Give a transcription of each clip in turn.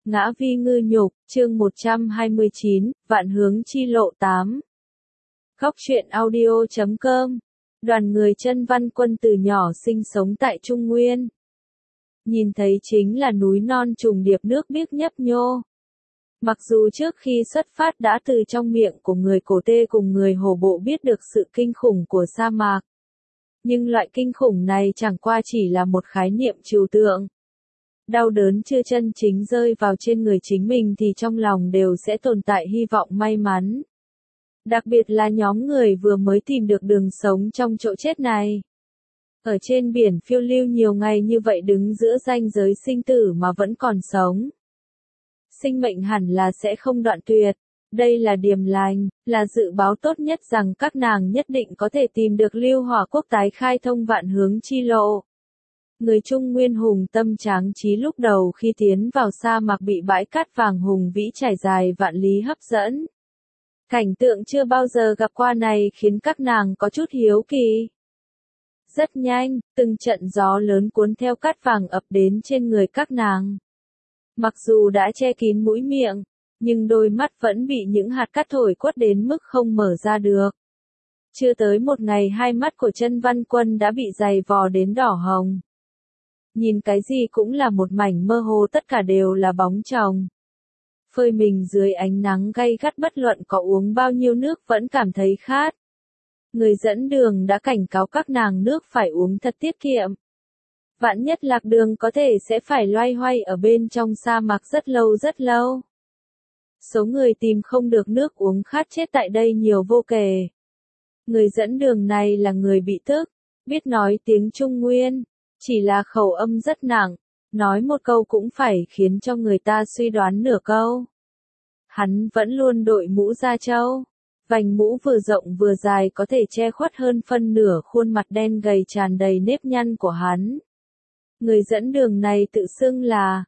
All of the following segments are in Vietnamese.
Ngã Vi Ngư Nhục, chương 129, Vạn Hướng Chi Lộ 8. Góc truyện audio.com. Đoàn người Chân Văn Quân từ nhỏ sinh sống tại Trung Nguyên. Nhìn thấy chính là núi non trùng điệp nước biếc nhấp nhô. Mặc dù trước khi xuất phát đã từ trong miệng của người Cổ Tê cùng người Hồ Bộ biết được sự kinh khủng của sa mạc. Nhưng loại kinh khủng này chẳng qua chỉ là một khái niệm trừu tượng. Đau đớn chưa chân chính rơi vào trên người chính mình thì trong lòng đều sẽ tồn tại hy vọng may mắn. Đặc biệt là nhóm người vừa mới tìm được đường sống trong chỗ chết này. Ở trên biển phiêu lưu nhiều ngày như vậy đứng giữa ranh giới sinh tử mà vẫn còn sống. Sinh mệnh hẳn là sẽ không đoạn tuyệt. Đây là điềm lành, là dự báo tốt nhất rằng các nàng nhất định có thể tìm được Lưu Hỏa Quốc tái khai thông vạn hướng chi lộ. Người Trung Nguyên hùng tâm tráng trí lúc đầu khi tiến vào sa mạc bị bãi cát vàng hùng vĩ trải dài vạn lý hấp dẫn. Cảnh tượng chưa bao giờ gặp qua này khiến các nàng có chút hiếu kỳ. Rất nhanh, từng trận gió lớn cuốn theo cát vàng ập đến trên người các nàng. Mặc dù đã che kín mũi miệng, nhưng đôi mắt vẫn bị những hạt cát thổi quất đến mức không mở ra được. Chưa tới một ngày hai mắt của Chân Văn Quân đã bị dày vò đến đỏ hồng. Nhìn cái gì cũng là một mảnh mơ hồ, tất cả đều là bóng chồng. Phơi mình dưới ánh nắng gay gắt bất luận có uống bao nhiêu nước vẫn cảm thấy khát. Người dẫn đường đã cảnh cáo các nàng nước phải uống thật tiết kiệm. Vạn nhất lạc đường có thể sẽ phải loay hoay ở bên trong sa mạc rất lâu rất lâu. Số người tìm không được nước uống khát chết tại đây nhiều vô kể. Người dẫn đường này là người bị tức, biết nói tiếng Trung Nguyên. Chỉ là khẩu âm rất nặng, nói một câu cũng phải khiến cho người ta suy đoán nửa câu. Hắn vẫn luôn đội mũ da trâu, vành mũ vừa rộng vừa dài có thể che khuất hơn phân nửa khuôn mặt đen gầy tràn đầy nếp nhăn của hắn. Người dẫn đường này tự xưng là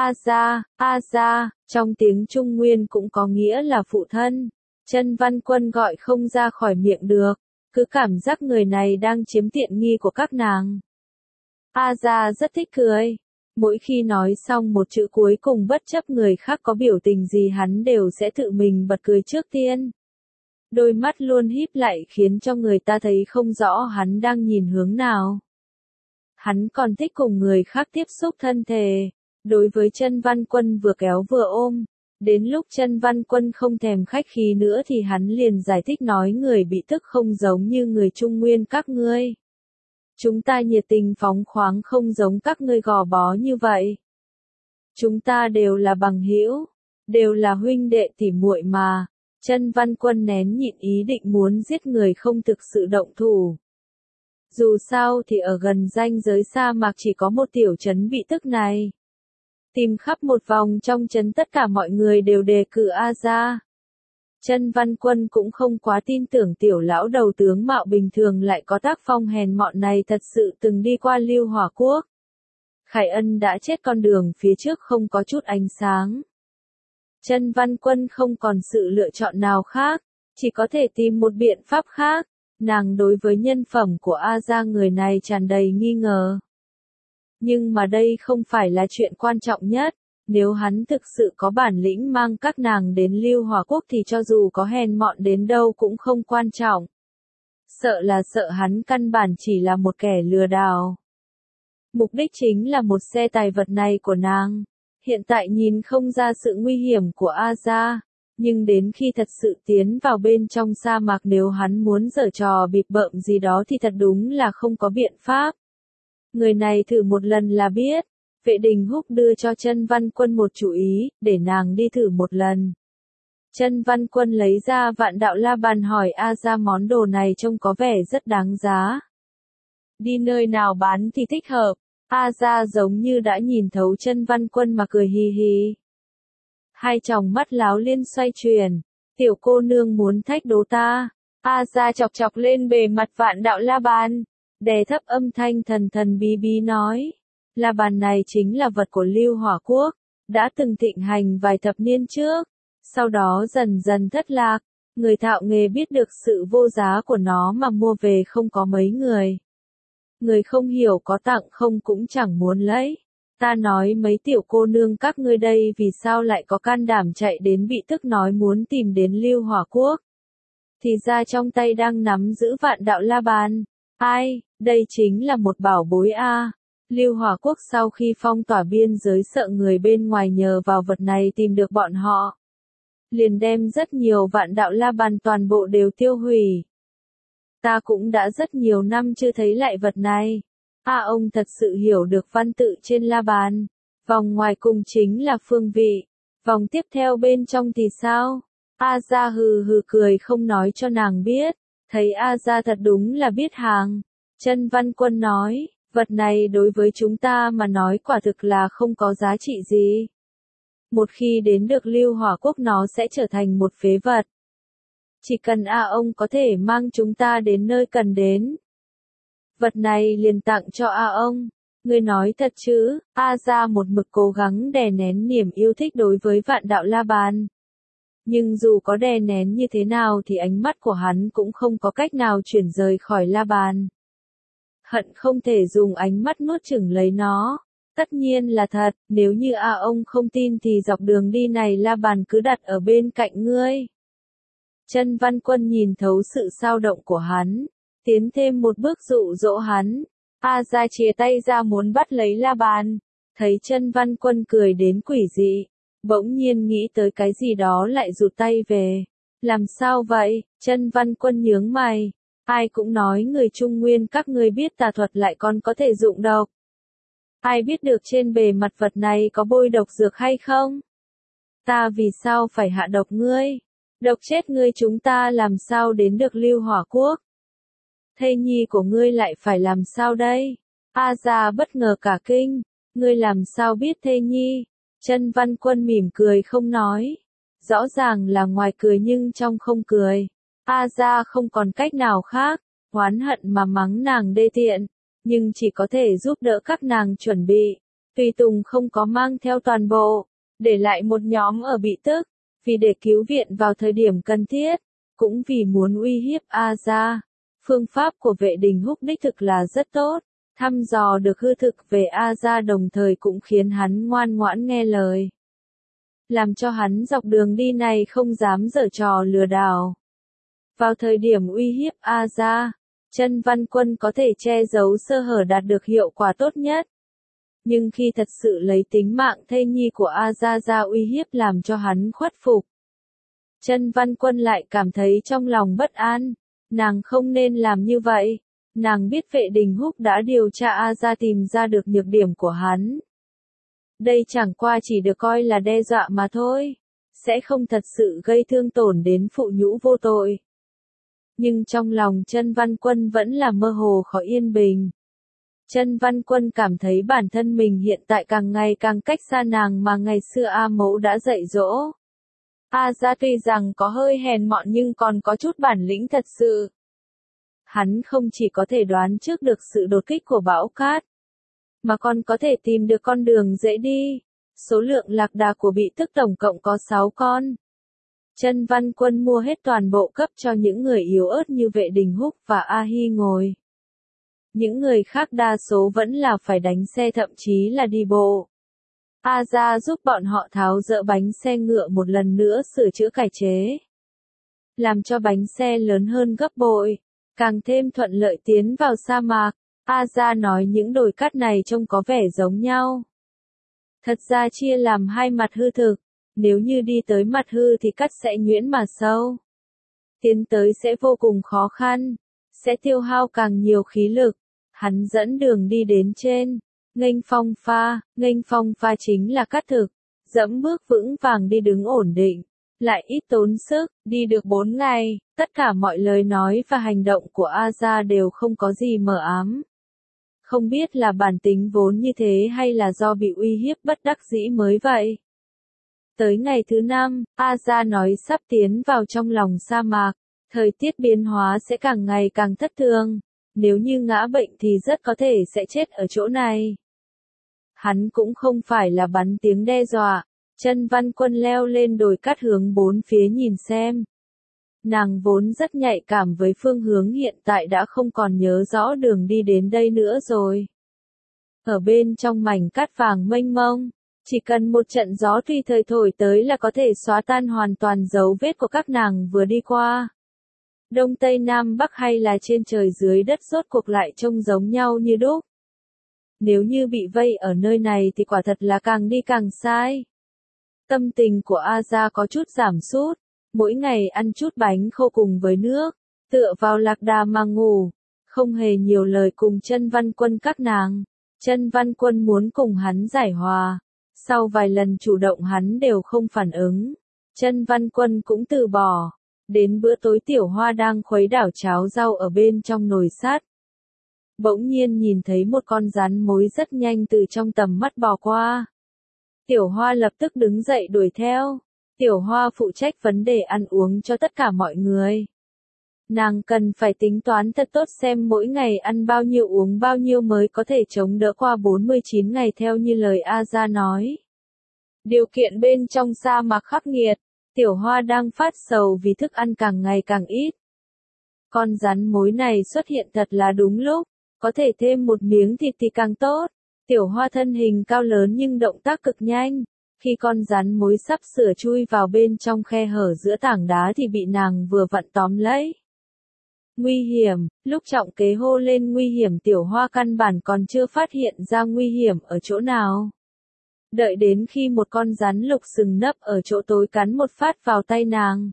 A Gia, trong tiếng Trung Nguyên cũng có nghĩa là phụ thân. Chân Văn Quân gọi không ra khỏi miệng được, cứ cảm giác người này đang chiếm tiện nghi của các nàng. A Gia rất thích cười. Mỗi khi nói xong một chữ cuối cùng bất chấp người khác có biểu tình gì hắn đều sẽ tự mình bật cười trước tiên. Đôi mắt luôn híp lại khiến cho người ta thấy không rõ hắn đang nhìn hướng nào. Hắn còn thích cùng người khác tiếp xúc thân thể. Đối với Chân Văn Quân vừa kéo vừa ôm. Đến lúc Chân Văn Quân không thèm khách khí nữa thì hắn liền giải thích nói người bị tức không giống như người Trung Nguyên các ngươi. Chúng ta nhiệt tình phóng khoáng không giống các ngươi gò bó như vậy. Chúng ta đều là bằng hữu, đều là huynh đệ tỉ muội mà. Chân Văn Quân nén nhịn ý định muốn giết người không thực sự động thủ. Dù sao thì ở gần ranh giới sa mạc chỉ có một tiểu trấn bị tức này. Tìm khắp một vòng trong trấn tất cả mọi người đều đề cử A Gia. Chân Văn Quân cũng không quá tin tưởng tiểu lão đầu tướng mạo bình thường lại có tác phong hèn mọn này thật sự từng đi qua Lưu Hỏa Quốc. Khải Ân đã chết, con đường phía trước không có chút ánh sáng. Chân Văn Quân không còn sự lựa chọn nào khác, chỉ có thể tìm một biện pháp khác. Nàng đối với nhân phẩm của A Gia người này tràn đầy nghi ngờ. Nhưng mà đây không phải là chuyện quan trọng nhất. Nếu hắn thực sự có bản lĩnh mang các nàng đến Lưu Hỏa Quốc thì cho dù có hèn mọn đến đâu cũng không quan trọng. Sợ hắn căn bản chỉ là một kẻ lừa đảo. Mục đích chính là một xe tài vật này của nàng. Hiện tại nhìn không ra sự nguy hiểm của A Gia, nhưng đến khi thật sự tiến vào bên trong sa mạc nếu hắn muốn giở trò bịp bợm gì đó thì thật đúng là không có biện pháp. Người này thử một lần là biết. Vệ Đình Húc đưa cho Chân Văn Quân một chủ ý, để nàng đi thử một lần. Chân Văn Quân lấy ra Vạn Đạo La Bàn hỏi A Gia món đồ này trông có vẻ rất đáng giá. Đi nơi nào bán thì thích hợp. A Gia giống như đã nhìn thấu Chân Văn Quân mà cười hì hì. Hai tròng mắt láo liên xoay chuyển. Tiểu cô nương muốn thách đố ta. A Gia chọc chọc lên bề mặt Vạn Đạo La Bàn. Đè thấp âm thanh thần thần bí bí nói. La bàn này chính là vật của Lưu Hỏa Quốc, đã từng thịnh hành vài thập niên trước, sau đó dần dần thất lạc, người thạo nghề biết được sự vô giá của nó mà mua về không có mấy người. Người không hiểu có tặng không cũng chẳng muốn lấy. Ta nói mấy tiểu cô nương các ngươi đây vì sao lại có can đảm chạy đến bị tức nói muốn tìm đến Lưu Hỏa Quốc. Thì ra trong tay đang nắm giữ vạn đạo la bàn. Ai, đây chính là một bảo bối a. Lưu Hỏa Quốc sau khi phong tỏa biên giới sợ người bên ngoài nhờ vào vật này tìm được bọn họ. Liền đem rất nhiều vạn đạo la bàn toàn bộ đều tiêu hủy. Ta cũng đã rất nhiều năm chưa thấy lại vật này. Ông thật sự hiểu được văn tự trên la bàn. Vòng ngoài cùng chính là phương vị. Vòng tiếp theo bên trong thì sao? Gia hừ hừ cười không nói cho nàng biết. Thấy Gia thật đúng là biết hàng. Chân Văn Quân nói, vật này đối với chúng ta mà nói quả thực là không có giá trị gì. Một khi đến được Lưu Hỏa Quốc nó sẽ trở thành một phế vật. Chỉ cần ông có thể mang chúng ta đến nơi cần đến. Vật này liền tặng cho ông. Ngươi nói thật chứ? Gia một mực cố gắng đè nén niềm yêu thích đối với vạn đạo la bàn. Nhưng dù có đè nén như thế nào thì ánh mắt của hắn cũng không có cách nào chuyển rời khỏi la bàn. Hận không thể dùng ánh mắt nuốt chửng lấy nó. Tất nhiên là thật, nếu như ông không tin thì dọc đường đi này la bàn cứ đặt ở bên cạnh ngươi. Chân Văn Quân nhìn thấu sự dao động của hắn, tiến thêm một bước dụ dỗ hắn. Gia chìa tay ra muốn bắt lấy la bàn, thấy Chân Văn Quân cười đến quỷ dị, bỗng nhiên nghĩ tới cái gì đó lại rụt tay về. Làm sao vậy? Chân Văn Quân nhướng mày. Ai cũng nói người Trung Nguyên các ngươi biết tà thuật lại còn có thể dụng độc. Ai biết được trên bề mặt vật này có bôi độc dược hay không? Ta vì sao phải hạ độc ngươi? Độc chết ngươi chúng ta làm sao đến được Lưu Hỏa Quốc? Thê nhi của ngươi lại phải làm sao đây? Gia bất ngờ cả kinh. Ngươi làm sao biết thê nhi? Chân Văn Quân mỉm cười không nói. Rõ ràng là ngoài cười nhưng trong không cười. Gia không còn cách nào khác, oán hận mà mắng nàng đê tiện, nhưng chỉ có thể giúp đỡ các nàng chuẩn bị. Tùy tùng không có mang theo toàn bộ, để lại một nhóm ở bị tức, vì để cứu viện vào thời điểm cần thiết, cũng vì muốn uy hiếp Gia. Phương pháp của Vệ Đình Húc đích thực là rất tốt, thăm dò được hư thực về Gia đồng thời cũng khiến hắn ngoan ngoãn nghe lời. Làm cho hắn dọc đường đi này không dám giở trò lừa đảo. Vào thời điểm uy hiếp Gia, Chân Văn Quân có thể che giấu sơ hở đạt được hiệu quả tốt nhất. Nhưng khi thật sự lấy tính mạng thê nhi của Gia ra uy hiếp làm cho hắn khuất phục. Chân Văn Quân lại cảm thấy trong lòng bất an. Nàng không nên làm như vậy. Nàng biết Vệ Đình Húc đã điều tra Gia tìm ra được nhược điểm của hắn. Đây chẳng qua chỉ được coi là đe dọa mà thôi. Sẽ không thật sự gây thương tổn đến phụ nhũ vô tội. Nhưng trong lòng Chân Văn Quân vẫn là mơ hồ khó yên bình. Chân Văn Quân cảm thấy bản thân mình hiện tại càng ngày càng cách xa nàng mà ngày xưa A Mẫu đã dạy dỗ. Gia tuy rằng có hơi hèn mọn nhưng còn có chút bản lĩnh thật sự. Hắn không chỉ có thể đoán trước được sự đột kích của bão cát, mà còn có thể tìm được con đường dễ đi. Số lượng lạc đà của bị tức tổng cộng có 6 con. Chân Văn Quân mua hết toàn bộ cấp cho những người yếu ớt như Vệ Đình Húc và A Hi ngồi. Những người khác đa số vẫn là phải đánh xe thậm chí là đi bộ. Gia giúp bọn họ tháo dỡ bánh xe ngựa một lần nữa sửa chữa cải chế. Làm cho bánh xe lớn hơn gấp bội, càng thêm thuận lợi tiến vào sa mạc. Gia nói những đồi cát này trông có vẻ giống nhau. Thật ra chia làm hai mặt hư thực. Nếu như đi tới mặt hư thì cát sẽ nhuyễn mà sâu. Tiến tới sẽ vô cùng khó khăn, sẽ tiêu hao càng nhiều khí lực. Hắn dẫn đường đi đến trên. Nghênh phong pha chính là cát thực. Dẫm bước vững vàng đi đứng ổn định. Lại ít tốn sức, đi được 4 ngày. Tất cả mọi lời nói và hành động của Gia đều không có gì mờ ám. Không biết là bản tính vốn như thế hay là do bị uy hiếp bất đắc dĩ mới vậy. Tới ngày thứ 5, Gia nói sắp tiến vào trong lòng sa mạc, thời tiết biến hóa sẽ càng ngày càng thất thường, nếu như ngã bệnh thì rất có thể sẽ chết ở chỗ này. Hắn cũng không phải là bắn tiếng đe dọa, Chân Văn Quân leo lên đồi cát hướng bốn phía nhìn xem. Nàng vốn rất nhạy cảm với phương hướng hiện tại đã không còn nhớ rõ đường đi đến đây nữa rồi. ở bên trong mảnh cát vàng mênh mông. Chỉ cần một trận gió tùy thời thổi tới là có thể xóa tan hoàn toàn dấu vết của các nàng vừa đi qua. Đông Tây Nam Bắc hay là trên trời dưới đất rốt cuộc lại trông giống nhau như đúc. Nếu như bị vây ở nơi này thì quả thật là càng đi càng sai. Tâm tình của A Gia có chút giảm sút, mỗi ngày ăn chút bánh khô cùng với nước, tựa vào lạc đà mà ngủ, không hề nhiều lời cùng Chân Văn Quân các nàng. Chân Văn Quân muốn cùng hắn giải hòa, sau vài lần chủ động hắn đều không phản ứng. Chân Văn Quân cũng từ bỏ. Đến bữa tối Tiểu Hoa đang khuấy đảo cháo rau ở bên trong nồi sắt. Bỗng nhiên nhìn thấy một con rắn mối rất nhanh từ trong tầm mắt bò qua. Tiểu Hoa lập tức đứng dậy đuổi theo. Tiểu Hoa phụ trách vấn đề ăn uống cho tất cả mọi người. Nàng cần phải tính toán thật tốt xem mỗi ngày ăn bao nhiêu uống bao nhiêu mới có thể chống đỡ qua 49 ngày theo như lời A Gia nói. Điều kiện bên trong sa mạc khắc nghiệt, Tiểu Hoa đang phát sầu vì thức ăn càng ngày càng ít. Con rắn mối này xuất hiện thật là đúng lúc, có thể thêm một miếng thịt thì càng tốt. Tiểu Hoa thân hình cao lớn nhưng động tác cực nhanh. Khi con rắn mối sắp sửa chui vào bên trong khe hở giữa tảng đá thì bị nàng vừa vặn tóm lấy. Nguy hiểm, lúc Trọng Kế hô lên nguy hiểm Tiểu Hoa căn bản còn chưa phát hiện ra nguy hiểm ở chỗ nào. Đợi đến khi một con rắn lục sừng nấp ở chỗ tối cắn một phát vào tay nàng.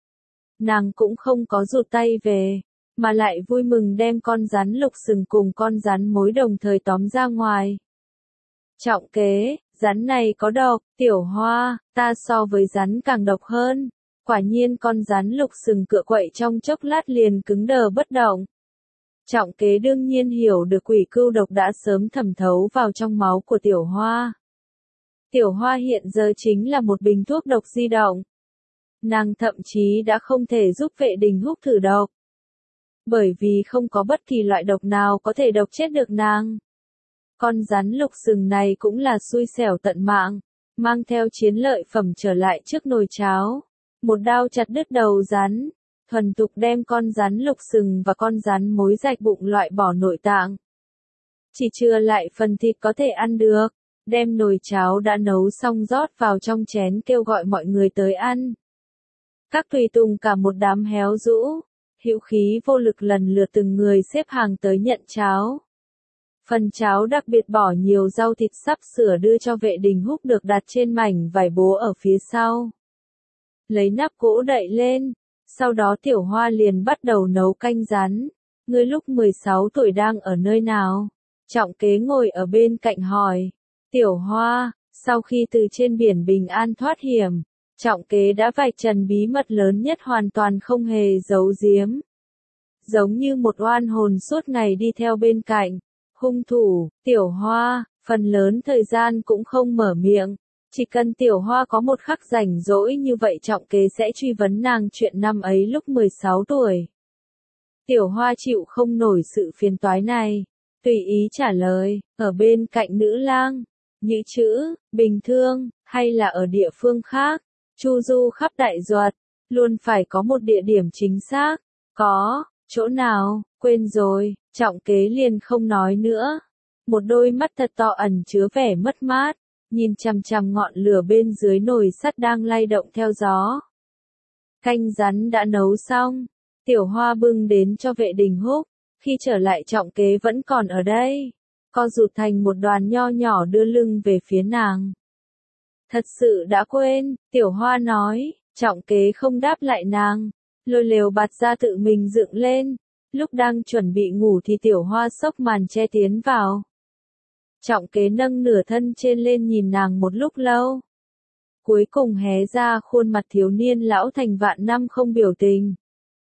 Nàng cũng không có rụt tay về, mà lại vui mừng đem con rắn lục sừng cùng con rắn mối đồng thời tóm ra ngoài. Trọng Kế, rắn này có độc, Tiểu Hoa, ta so với rắn càng độc hơn. Quả nhiên con rắn lục sừng cựa quậy trong chốc lát liền cứng đờ bất động. Trọng Kế đương nhiên hiểu được quỷ cưu độc đã sớm thẩm thấu vào trong máu của Tiểu Hoa. Tiểu Hoa hiện giờ chính là một bình thuốc độc di động. Nàng thậm chí đã không thể giúp Vệ Đình Húc thử độc. Bởi vì không có bất kỳ loại độc nào có thể độc chết được nàng. Con rắn lục sừng này cũng là xui xẻo tận mạng, mang theo chiến lợi phẩm trở lại trước nồi cháo. Một đao chặt đứt đầu rắn, thuần tục đem con rắn lục sừng và con rắn mối rạch bụng loại bỏ nội tạng. Chỉ chừa lại phần thịt có thể ăn được, đem nồi cháo đã nấu xong rót vào trong chén kêu gọi mọi người tới ăn. Các tùy tùng cả một đám héo rũ, hữu khí vô lực lần lượt từng người xếp hàng tới nhận cháo. Phần cháo đặc biệt bỏ nhiều rau thịt sắp sửa đưa cho Vệ Đình Húc được đặt trên mảnh vải bố ở phía sau. Lấy nắp gỗ đậy lên, sau đó Tiểu Hoa liền bắt đầu nấu canh rắn. Ngươi lúc 16 tuổi đang ở nơi nào? Trọng Kế ngồi ở bên cạnh hỏi. Tiểu Hoa, sau khi từ trên biển bình an thoát hiểm, Trọng Kế đã vạch trần bí mật lớn nhất hoàn toàn không hề giấu giếm. Giống như một oan hồn suốt ngày đi theo bên cạnh. Hung thủ, Tiểu Hoa, phần lớn thời gian cũng không mở miệng. Chỉ cần Tiểu Hoa có một khắc rảnh rỗi như vậy Trọng Kế sẽ truy vấn nàng chuyện năm ấy lúc 16 tuổi. Tiểu Hoa chịu không nổi sự phiền toái này, tùy ý trả lời, ở bên cạnh nữ lang, Nhữ Chữ, Bình Thương, hay là ở địa phương khác, chu du khắp Đại Duật, luôn phải có một địa điểm chính xác. Có, chỗ nào, quên rồi, Trọng Kế liền không nói nữa. Một đôi mắt thật to ẩn chứa vẻ mất mát, nhìn chằm chằm ngọn lửa bên dưới nồi sắt đang lay động theo gió. Canh rắn đã nấu xong, Tiểu Hoa bưng đến cho Vệ Đình Húc, khi trở lại Trọng Kế vẫn còn ở đây, co rụt thành một đoàn nho nhỏ đưa lưng về phía nàng. Thật sự đã quên, Tiểu Hoa nói, Trọng Kế không đáp lại nàng, lôi lều bạt ra tự mình dựng lên, lúc đang chuẩn bị ngủ thì Tiểu Hoa xốc màn che tiến vào. Trọng Kế nâng nửa thân trên lên nhìn nàng một lúc lâu. Cuối cùng hé ra khuôn mặt thiếu niên lão thành vạn năm không biểu tình.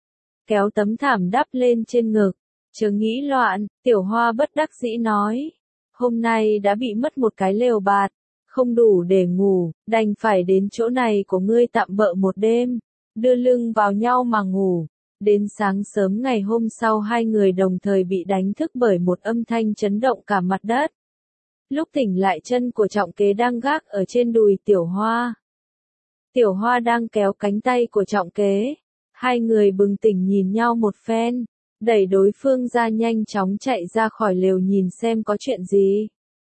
Kéo tấm thảm đắp lên trên ngực, chớ nghĩ loạn, Tiểu Hoa bất đắc dĩ nói. Hôm nay đã bị mất một cái lều bạt, không đủ để ngủ, đành phải đến chỗ này của ngươi tạm bợ một đêm, đưa lưng vào nhau mà ngủ. Đến sáng sớm ngày hôm sau hai người đồng thời bị đánh thức bởi một âm thanh chấn động cả mặt đất. Lúc tỉnh lại chân của Trọng Kế đang gác ở trên đùi Tiểu Hoa. Tiểu Hoa đang kéo cánh tay của Trọng Kế. Hai người bừng tỉnh nhìn nhau một phen, đẩy đối phương ra nhanh chóng chạy ra khỏi lều nhìn xem có chuyện gì.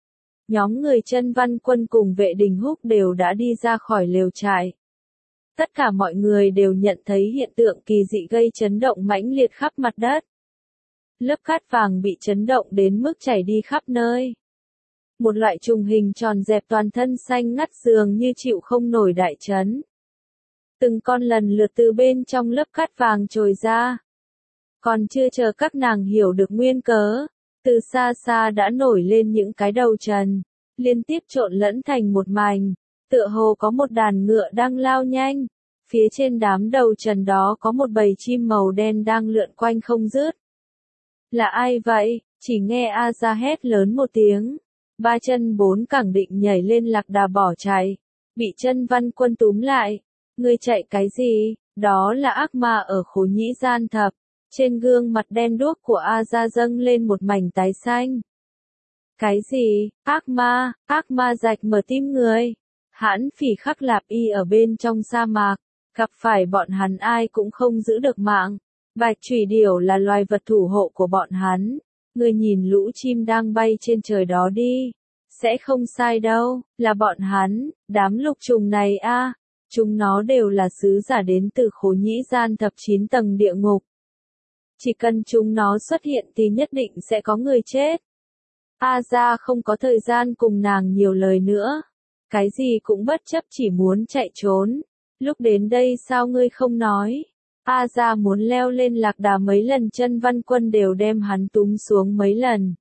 Nhóm người Chân Văn Quân cùng vệ đình húc đều đã đi ra khỏi lều trại. Tất cả mọi người đều nhận thấy hiện tượng kỳ dị gây chấn động mãnh liệt khắp mặt đất. Lớp cát vàng bị chấn động đến mức chảy đi khắp nơi. Một loại trùng hình tròn dẹp toàn thân xanh ngắt dường như chịu không nổi đại chấn. Từng con lần lượt từ bên trong lớp cát vàng trồi ra. Còn chưa chờ các nàng hiểu được nguyên cớ, từ xa xa đã nổi lên những cái đầu trần, liên tiếp trộn lẫn thành một mảnh, tựa hồ có một đàn ngựa đang lao nhanh. Phía trên đám đầu trần đó có một bầy chim màu đen đang lượn quanh không dứt. Là ai vậy? Chỉ nghe A Gia hét lớn một tiếng. Ba chân bốn cẳng định nhảy lên lạc đà bỏ chạy. Bị Chân Văn Quân túm lại. Ngươi chạy cái gì? Đó là ác ma ở Khố Nhĩ Gian Thập. Trên gương mặt đen đuốc của A Gia dâng lên một mảnh tái xanh. Cái gì? Ác ma rạch mở tim người. Hãn Phỉ Khắc Lạp Y ở bên trong sa mạc. Gặp phải bọn hắn ai cũng không giữ được mạng. Bạch Chủy Điểu là loài vật thủ hộ của bọn hắn. Ngươi nhìn lũ chim đang bay trên trời đó đi. Sẽ không sai đâu, là bọn hắn, đám lục trùng này a, chúng nó đều là sứ giả đến từ Khố Nhĩ Gian Thập 9 tầng địa ngục. Chỉ cần chúng nó xuất hiện thì nhất định sẽ có người chết. A Gia không có thời gian cùng nàng nhiều lời nữa. Cái gì cũng bất chấp chỉ muốn chạy trốn. Lúc đến đây sao ngươi không nói? A Gia muốn leo lên lạc đà mấy lần, Chân Văn Quân đều đem hắn túm xuống mấy lần.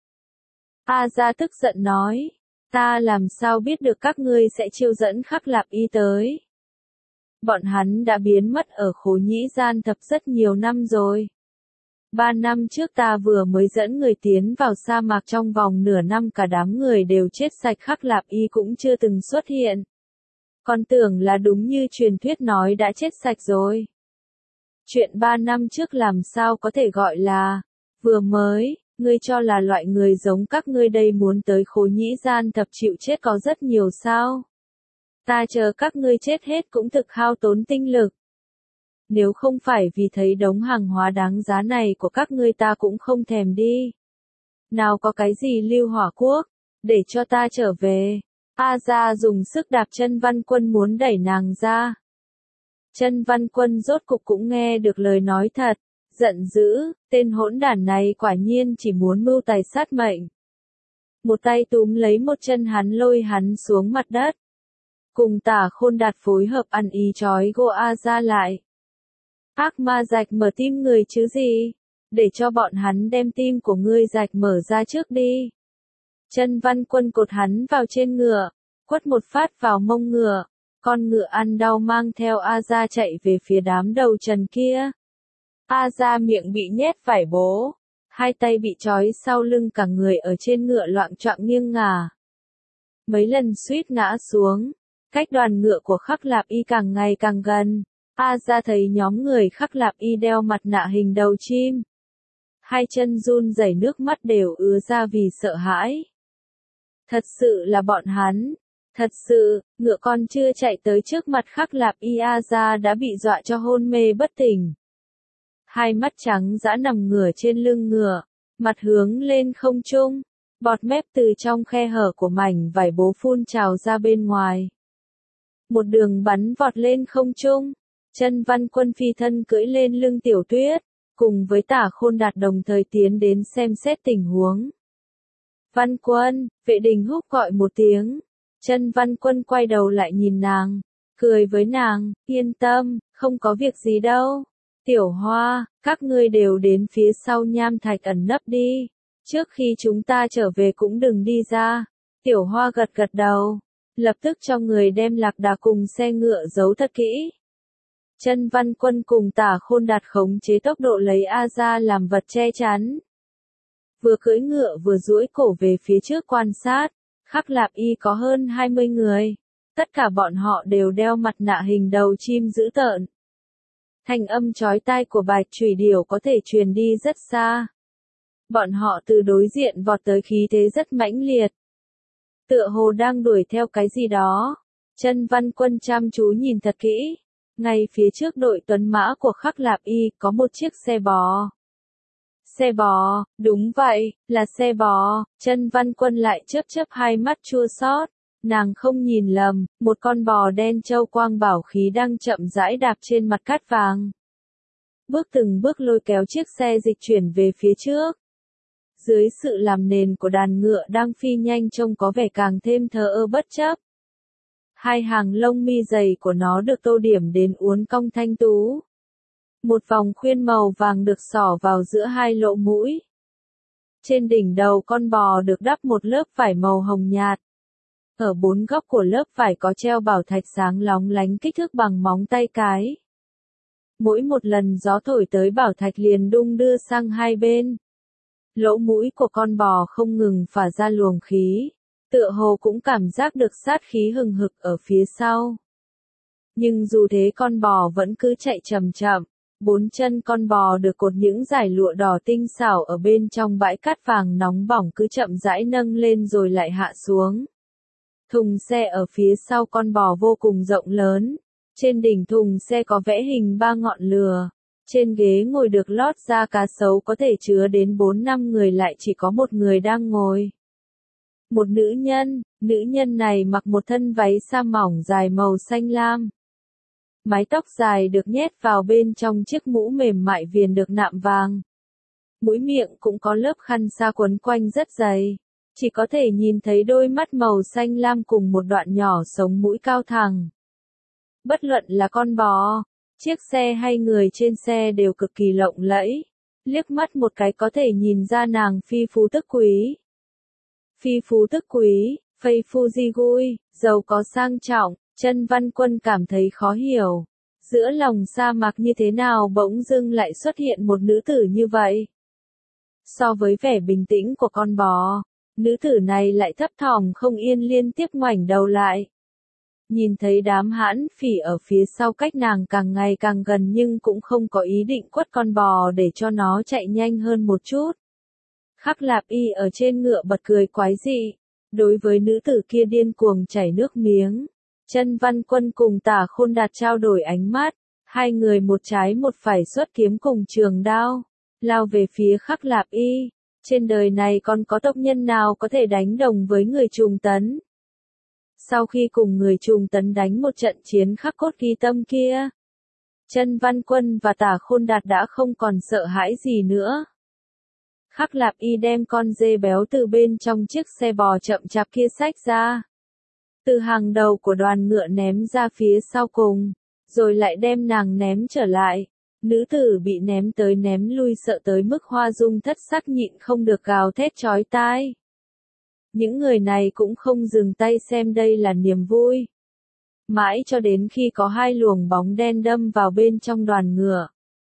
A Gia tức giận nói, ta làm sao biết được các ngươi sẽ chiêu dẫn Khắc Lạp Y tới? Bọn hắn đã biến mất ở Khố Nhĩ Gian Thập rất nhiều năm rồi. 3 năm trước ta vừa mới dẫn người tiến vào sa mạc, trong vòng nửa năm cả đám người đều chết sạch, Khắc Lạp Y cũng chưa từng xuất hiện. Còn tưởng là đúng như truyền thuyết nói đã chết sạch rồi. Chuyện 3 năm trước làm sao có thể gọi là vừa mới? Ngươi cho là loại người giống các ngươi đây muốn tới Khố Nhĩ Gian Thập chịu chết có rất nhiều sao? Ta chờ các ngươi chết hết cũng thực hao tốn tinh lực. Nếu không phải vì thấy đống hàng hóa đáng giá này của các ngươi ta cũng không thèm đi. Nào có cái gì Lưu Hỏa Quốc, để cho ta trở về. A Gia dùng sức đạp Chân Văn Quân muốn đẩy nàng ra. Chân Văn Quân rốt cục cũng nghe được lời nói thật, giận dữ, tên hỗn đản này quả nhiên chỉ muốn mưu tài sát mệnh. Một tay túm lấy một chân hắn lôi hắn xuống mặt đất. Cùng Tả Khôn Đạt phối hợp ăn ý trói gô A Gia lại. Ác ma rạch mở tim người chứ gì? Để cho bọn hắn đem tim của ngươi rạch mở ra trước đi. Chân Văn Quân cột hắn vào trên ngựa, quất một phát vào mông ngựa. Con ngựa ăn đau mang theo A Gia chạy về phía đám đầu trần kia. A Gia miệng bị nhét vải bố, hai tay bị trói sau lưng, cả người ở trên ngựa loạng choạng nghiêng ngả. Mấy lần suýt ngã xuống, cách đoàn ngựa của Khắc Lạp Y càng ngày càng gần. A Gia thấy nhóm người Khắc Lạp Y đeo mặt nạ hình đầu chim. Hai chân run rẩy, nước mắt đều ứa ra vì sợ hãi. Thật sự là bọn hắn. Thật sự, ngựa con chưa chạy tới trước mặt Khắc Lạp Y, A Gia đã bị dọa cho hôn mê bất tỉnh. Hai mắt trắng dã nằm ngửa trên lưng ngựa, mặt hướng lên không trung, bọt mép từ trong khe hở của mảnh vải bố phun trào ra bên ngoài. Một đường bắn vọt lên không trung, Chân Văn Quân phi thân cưỡi lên lưng Tiểu Tuyết, cùng với Tả Khôn Đạt đồng thời tiến đến xem xét tình huống. Văn Quân, vệ đình húc gọi một tiếng. Chân Văn Quân quay đầu lại nhìn nàng, cười với nàng, yên tâm, không có việc gì đâu. Tiểu Hoa, các ngươi đều đến phía sau nham thạch ẩn nấp đi. Trước khi chúng ta trở về cũng đừng đi ra. Tiểu Hoa gật gật đầu, lập tức cho người đem lạc đà cùng xe ngựa giấu thật kỹ. Chân Văn Quân cùng Tả Khôn Đạt khống chế tốc độ lấy A Gia làm vật che chắn. Vừa cưỡi ngựa vừa duỗi cổ về phía trước quan sát. Khắc Lạp Y có hơn 20 người. Tất cả bọn họ đều đeo mặt nạ hình đầu chim dữ tợn. Thanh âm chói tai của Bạch Chủy Điểu có thể truyền đi rất xa. Bọn họ từ đối diện vọt tới, khí thế rất mãnh liệt. Tựa hồ đang đuổi theo cái gì đó. Chân Văn Quân chăm chú nhìn thật kỹ. Ngay phía trước đội tuấn mã của Khắc Lạp Y có một chiếc xe bò. Xe bò, đúng vậy, là xe bò, Chân Văn Quân lại chớp chớp hai mắt chua xót. Nàng không nhìn lầm, một con bò đen châu quang bảo khí đang chậm rãi đạp trên mặt cát vàng. Bước từng bước lôi kéo chiếc xe dịch chuyển về phía trước. Dưới sự làm nền của đàn ngựa đang phi nhanh trông có vẻ càng thêm thờ ơ bất chấp. Hai hàng lông mi dày của nó được tô điểm đến uốn cong thanh tú. Một vòng khuyên màu vàng được xỏ vào giữa hai lỗ mũi. Trên đỉnh đầu con bò được đắp một lớp vải màu hồng nhạt. Ở bốn góc của lớp vải có treo bảo thạch sáng lóng lánh kích thước bằng móng tay cái. Mỗi một lần gió thổi tới bảo thạch liền đung đưa sang hai bên. Lỗ mũi của con bò không ngừng phả ra luồng khí, tựa hồ cũng cảm giác được sát khí hừng hực ở phía sau. Nhưng dù thế con bò vẫn cứ chạy chậm chậm, bốn chân con bò được cột những dải lụa đỏ tinh xảo ở bên trong bãi cát vàng nóng bỏng cứ chậm rãi nâng lên rồi lại hạ xuống. Thùng xe ở phía sau con bò vô cùng rộng lớn, trên đỉnh thùng xe có vẽ hình ba ngọn lửa. Trên ghế ngồi được lót da cá sấu có thể chứa đến 4-5 người lại chỉ có một người đang ngồi. Một nữ nhân này mặc một thân váy sa mỏng dài màu xanh lam. Mái tóc dài được nhét vào bên trong chiếc mũ mềm mại viền được nạm vàng. Mũi miệng cũng có lớp khăn sa quấn quanh rất dày. Chỉ có thể nhìn thấy đôi mắt màu xanh lam cùng một đoạn nhỏ sống mũi cao thẳng. Bất luận là con bò, chiếc xe hay người trên xe đều cực kỳ lộng lẫy. Liếc mắt một cái có thể nhìn ra nàng phi phú tức quý. Phi phú tức quý, phây phu di gui, giàu có sang trọng, Chân Văn Quân cảm thấy khó hiểu. Giữa lòng sa mạc như thế nào bỗng dưng lại xuất hiện một nữ tử như vậy? So với vẻ bình tĩnh của con bò, nữ tử này lại thấp thỏm không yên liên tiếp ngoảnh đầu lại. Nhìn thấy đám hãn phỉ ở phía sau cách nàng càng ngày càng gần nhưng cũng không có ý định quất con bò để cho nó chạy nhanh hơn một chút. Khắc Lạp Y ở trên ngựa bật cười quái dị. Đối với nữ tử kia điên cuồng chảy nước miếng, Chân Văn Quân cùng Tả Khôn Đạt trao đổi ánh mắt. Hai người một trái một phải xuất kiếm cùng trường đao, lao về phía Khắc Lạp Y. Trên đời này còn có tộc nhân nào có thể đánh đồng với người Trùng Tấn? Sau khi cùng người Trùng Tấn đánh một trận chiến khắc cốt ghi tâm kia, Chân Văn Quân và Tả Khôn Đạt đã không còn sợ hãi gì nữa. Khắc Lạp Y đem con dê béo từ bên trong chiếc xe bò chậm chạp kia xách ra. Từ hàng đầu của đoàn ngựa ném ra phía sau cùng, rồi lại đem nàng ném trở lại. Nữ tử bị ném tới ném lui sợ tới mức Hoa Dung thất sắc nhịn không được gào thét chói tai. Những người này cũng không dừng tay xem đây là niềm vui. Mãi cho đến khi có hai luồng bóng đen đâm vào bên trong đoàn ngựa.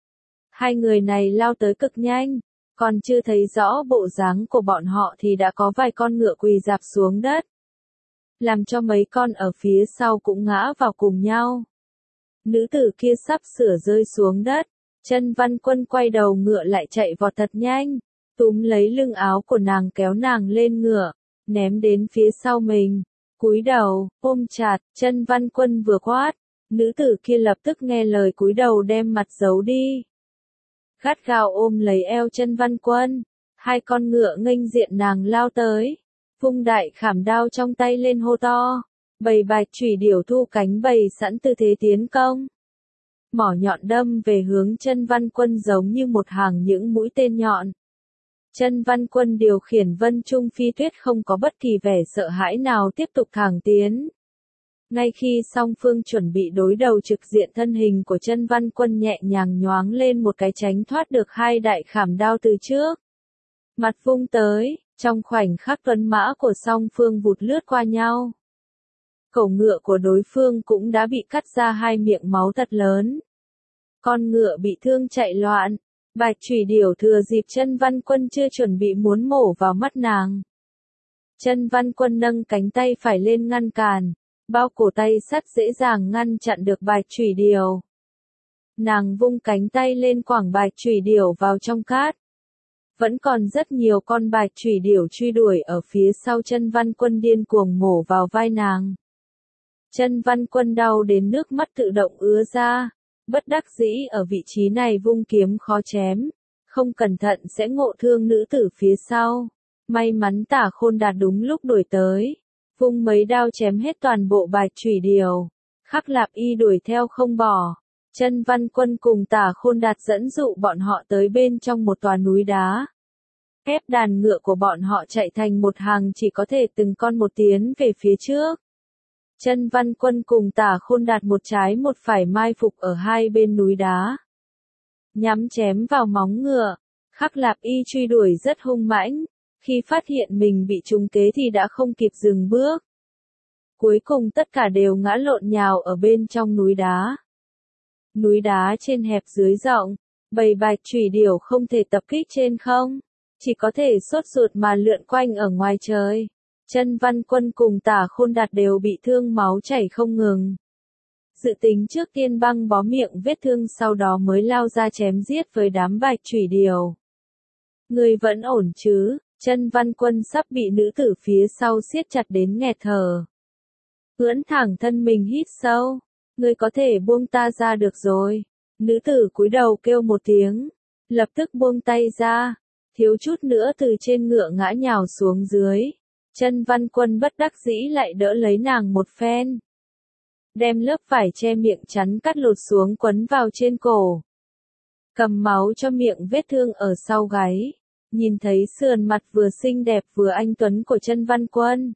Hai người này lao tới cực nhanh, còn chưa thấy rõ bộ dáng của bọn họ thì đã có vài con ngựa quỳ rạp xuống đất. Làm cho mấy con ở phía sau cũng ngã vào cùng nhau. Nữ tử kia sắp sửa rơi xuống đất, Chân Văn Quân quay đầu ngựa lại chạy vọt thật nhanh, túm lấy lưng áo của nàng kéo nàng lên ngựa, ném đến phía sau mình, cúi đầu, ôm chặt, Chân Văn Quân vừa quát, nữ tử kia lập tức nghe lời cúi đầu đem mặt giấu đi. Gắt gao ôm lấy eo Chân Văn Quân, hai con ngựa nghênh diện nàng lao tới, vung đại khảm đao trong tay lên hô to. Bầy bạch chủy điểu thu cánh bầy sẵn tư thế tiến công. Mỏ nhọn đâm về hướng Chân Văn Quân giống như một hàng những mũi tên nhọn. Chân Văn Quân điều khiển Vân Trung Phi Tuyết không có bất kỳ vẻ sợ hãi nào tiếp tục thẳng tiến. Ngay khi song phương chuẩn bị đối đầu trực diện thân hình của Chân Văn Quân nhẹ nhàng nhoáng lên một cái tránh thoát được hai đại khảm đao từ trước. Mặt vung tới, trong khoảnh khắc tuấn mã của song phương vụt lướt qua nhau. Cổ ngựa của đối phương cũng đã bị cắt ra hai miệng máu thật lớn. Con ngựa bị thương chạy loạn, bạch chủy điểu thừa dịp Chân Văn Quân chưa chuẩn bị muốn mổ vào mắt nàng. Chân Văn Quân nâng cánh tay phải lên ngăn cản, bao cổ tay sắt dễ dàng ngăn chặn được bạch chủy điểu. Nàng vung cánh tay lên quẳng bạch chủy điểu vào trong cát. Vẫn còn rất nhiều con bạch chủy điểu truy đuổi ở phía sau Chân Văn Quân điên cuồng mổ vào vai nàng. Chân Văn Quân đau đến nước mắt tự động ứa ra, bất đắc dĩ ở vị trí này vung kiếm khó chém, không cẩn thận sẽ ngộ thương nữ tử phía sau. May mắn Tả Khôn Đạt đúng lúc đuổi tới, vung mấy đao chém hết toàn bộ Bạch Chủy Điều. Khắc Lạp Y đuổi theo không bỏ. Chân Văn Quân cùng Tả Khôn Đạt dẫn dụ bọn họ tới bên trong một tòa núi đá. Ép đàn ngựa của bọn họ chạy thành một hàng, chỉ có thể từng con một tiến về phía trước. Chân Văn Quân cùng Tả Khôn Đạt một trái một phải mai phục ở hai bên núi đá. Nhắm chém vào móng ngựa. Khắc Lạp Y truy đuổi rất hung mãnh. Khi phát hiện mình bị trúng kế thì đã không kịp dừng bước. Cuối cùng tất cả đều ngã lộn nhào ở bên trong núi đá. Núi đá trên hẹp dưới rộng, bầy Bạch Chủy Điểu không thể tập kích trên không, chỉ có thể sốt ruột mà lượn quanh ở ngoài trời. Chân Văn Quân cùng Tả Khôn Đạt đều bị thương máu chảy không ngừng. Dự tính trước tiên băng bó miệng vết thương, sau đó mới lao ra chém giết với đám Bạch Chủy Điểu. Ngươi vẫn ổn chứ? Chân Văn Quân sắp bị nữ tử phía sau siết chặt đến nghẹt thở. Ưỡn thẳng thân mình hít sâu. Ngươi có thể buông ta ra được rồi. Nữ tử cúi đầu kêu một tiếng. Lập tức buông tay ra. Thiếu chút nữa từ trên ngựa ngã nhào xuống dưới. Chân Văn Quân bất đắc dĩ lại đỡ lấy nàng một phen. Đem lớp vải che miệng chắn cắt lột xuống quấn vào trên cổ. Cầm máu cho miệng vết thương ở sau gáy. Nhìn thấy sườn mặt vừa xinh đẹp vừa anh tuấn của Chân Văn Quân.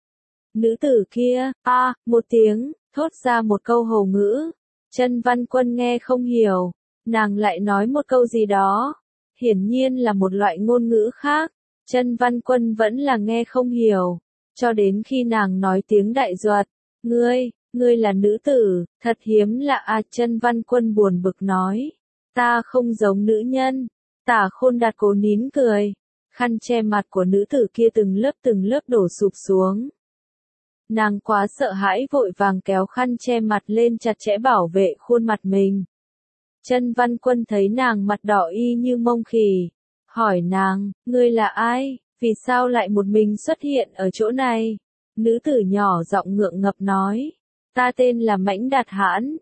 Nữ tử kia, một tiếng, thốt ra một câu hồ ngữ. Chân Văn Quân nghe không hiểu. Nàng lại nói một câu gì đó. Hiển nhiên là một loại ngôn ngữ khác. Chân Văn Quân vẫn là nghe không hiểu. Cho đến khi nàng nói tiếng Đại Duật. Ngươi là nữ tử, thật hiếm lạ. Chân Văn Quân buồn bực nói. Ta không giống nữ nhân. Tả Khôn Đạt cố nín cười. Khăn che mặt của nữ tử kia từng lớp đổ sụp xuống. Nàng quá sợ hãi vội vàng kéo khăn che mặt lên chặt chẽ bảo vệ khuôn mặt mình. Chân Văn Quân thấy nàng mặt đỏ y như mông khỉ. Hỏi nàng, ngươi là ai? Vì sao lại một mình xuất hiện ở chỗ này? Nữ tử nhỏ giọng ngượng ngập nói. Ta tên là Mãnh Đạt Hãn.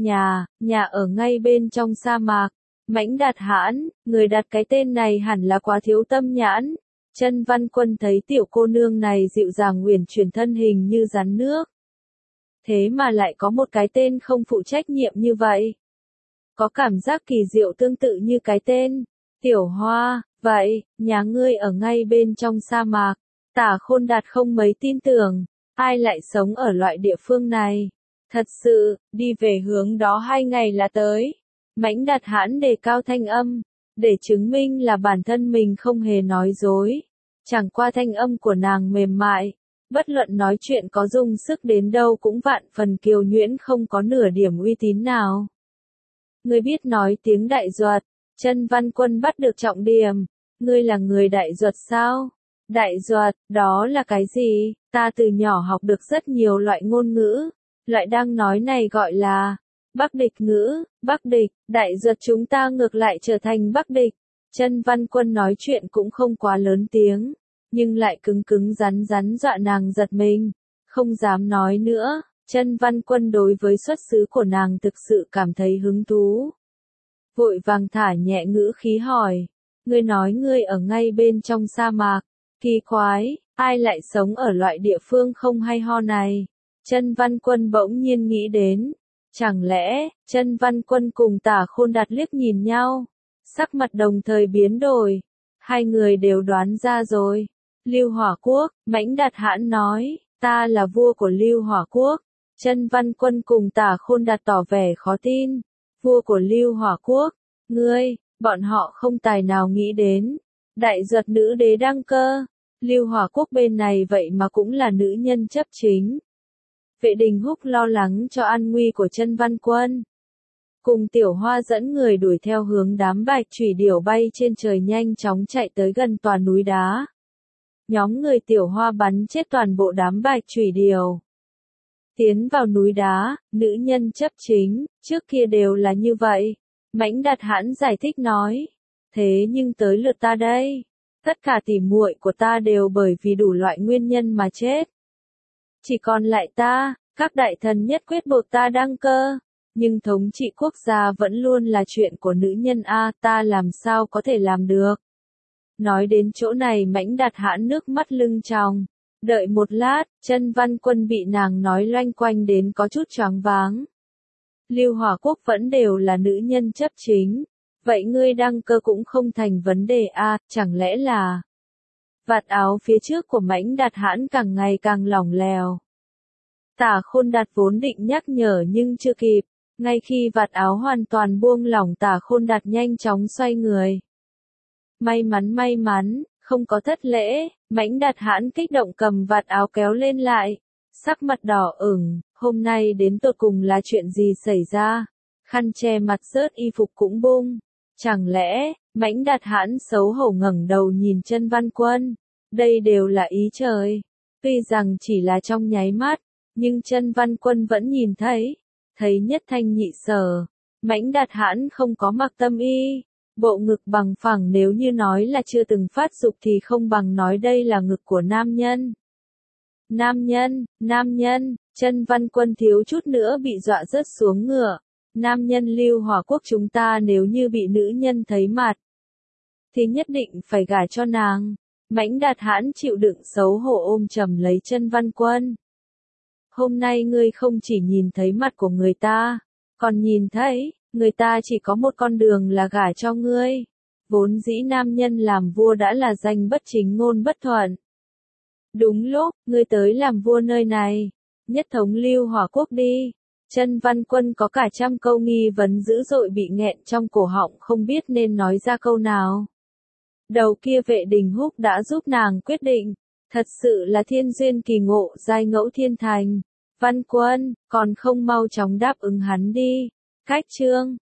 Nhà ở ngay bên trong sa mạc. Mãnh Đạt Hãn, người đặt cái tên này hẳn là quá thiếu tâm nhãn. Chân Văn Quân thấy tiểu cô nương này dịu dàng uyển chuyển thân hình như rắn nước. Thế mà lại có một cái tên không phụ trách nhiệm như vậy. Có cảm giác kỳ diệu tương tự như cái tên. Tiểu Hoa, vậy, nhà ngươi ở ngay bên trong sa mạc. Tả Khôn Đạt không mấy tin tưởng. Ai lại sống ở loại địa phương này? Thật sự, đi về hướng đó 2 ngày là tới. Mãnh Đạt Hãn đề cao thanh âm, để chứng minh là bản thân mình không hề nói dối. Chẳng qua thanh âm của nàng mềm mại, bất luận nói chuyện có dùng sức đến đâu cũng vạn phần kiều nhuyễn, không có nửa điểm uy tín nào. Ngươi biết nói tiếng Đại Duật? Chân Văn Quân bắt được trọng điểm. Ngươi là người Đại Duật sao? Đại Duật, đó là cái gì? Ta từ nhỏ học được rất nhiều loại ngôn ngữ. Loại đang nói này gọi là Bắc địch ngữ. Bắc địch, Đại Duật chúng ta ngược lại trở thành Bắc địch. Chân Văn Quân nói chuyện cũng không quá lớn tiếng, nhưng lại cứng rắn dọa nàng giật mình, không dám nói nữa. Chân Văn Quân đối với xuất xứ của nàng thực sự cảm thấy hứng thú. Vội vàng thả nhẹ ngữ khí hỏi, ngươi nói ngươi ở ngay bên trong sa mạc, kỳ quái, ai lại sống ở loại địa phương không hay ho này? Chân Văn Quân bỗng nhiên nghĩ đến, chẳng lẽ, Chân Văn Quân cùng Tả Khôn Đạt liếc nhìn nhau, sắc mặt đồng thời biến đổi, hai người đều đoán ra rồi. Lưu Hỏa Quốc, Mãnh Đạt Hãn nói, ta là vua của Lưu Hỏa Quốc. Chân Văn Quân cùng Tả Khôn Đạt tỏ vẻ khó tin, vua của Lưu Hỏa Quốc, bọn họ không tài nào nghĩ đến, Đại Duật nữ đế đăng cơ, Lưu Hỏa Quốc bên này vậy mà cũng là nữ nhân chấp chính. Vệ Đình Húc lo lắng cho an nguy của Chân Văn Quân. Cùng Tiểu Hoa dẫn người đuổi theo hướng đám Bạch Chủy Điểu bay trên trời nhanh chóng chạy tới gần tòa núi đá. Nhóm người Tiểu Hoa bắn chết toàn bộ đám Bạch Chủy Điểu. Tiến vào núi đá, nữ nhân chấp chính, trước kia đều là như vậy. Mãnh Đạt Hãn giải thích nói. Thế nhưng tới lượt ta đây. Tất cả tỉ muội của ta đều bởi vì đủ loại nguyên nhân mà chết. Chỉ còn lại ta, các đại thần nhất quyết buộc ta đăng cơ. Nhưng thống trị quốc gia vẫn luôn là chuyện của nữ nhân a, ta làm sao có thể làm được. Nói đến chỗ này Mãnh Đạt Hãn nước mắt lưng tròng. Đợi một lát, Chân Văn Quân bị nàng nói loanh quanh đến có chút choáng váng. Lưu Hòa Quốc vẫn đều là nữ nhân chấp chính. Vậy ngươi đăng cơ cũng không thành vấn đề a, chẳng lẽ là... Vạt áo phía trước của Mãnh Đạt Hãn càng ngày càng lỏng lẻo. Tả Khôn Đạt vốn định nhắc nhở nhưng chưa kịp. Ngay khi vạt áo hoàn toàn buông lỏng, Tả Khôn Đạt nhanh chóng xoay người. May mắn, không có thất lễ. Mãnh Đạt Hãn kích động cầm vạt áo kéo lên lại. Sắc mặt đỏ ửng, hôm nay đến tột cùng là chuyện gì xảy ra? Khăn che mặt rớt, y phục cũng bung. Chẳng lẽ, Mãnh Đạt Hãn xấu hổ ngẩng đầu nhìn Chân Văn Quân. Đây đều là ý trời. Tuy rằng chỉ là trong nháy mắt, nhưng Chân Văn Quân vẫn nhìn thấy. Thấy nhất thanh nhị sở. Mãnh Đạt Hãn không có mặc tâm y. Bộ ngực bằng phẳng, nếu như nói là chưa từng phát dục thì không bằng nói đây là ngực của nam nhân. Nam nhân, Chân Văn Quân thiếu chút nữa bị dọa rớt xuống ngựa. Nam nhân Lưu Hòa Quốc chúng ta nếu như bị nữ nhân thấy mặt, thì nhất định phải gả cho nàng. Mãnh Đạt Hãn chịu đựng xấu hổ ôm chầm lấy Chân Văn Quân. Hôm nay ngươi không chỉ nhìn thấy mặt của người ta, còn nhìn thấy, người ta chỉ có một con đường là gả cho ngươi. Vốn dĩ nam nhân làm vua đã là danh bất chính ngôn bất thuận. Đúng lúc, ngươi tới làm vua nơi này, nhất thống Lưu Hòa Quốc đi. Chân Văn Quân có cả trăm câu nghi vấn dữ dội bị nghẹn trong cổ họng, không biết nên nói ra câu nào. Đầu kia Vệ Đình Húc đã giúp nàng quyết định. Thật sự là thiên duyên kỳ ngộ, giai ngẫu thiên thành. Văn Quân, còn không mau chóng đáp ứng hắn đi. Cách chương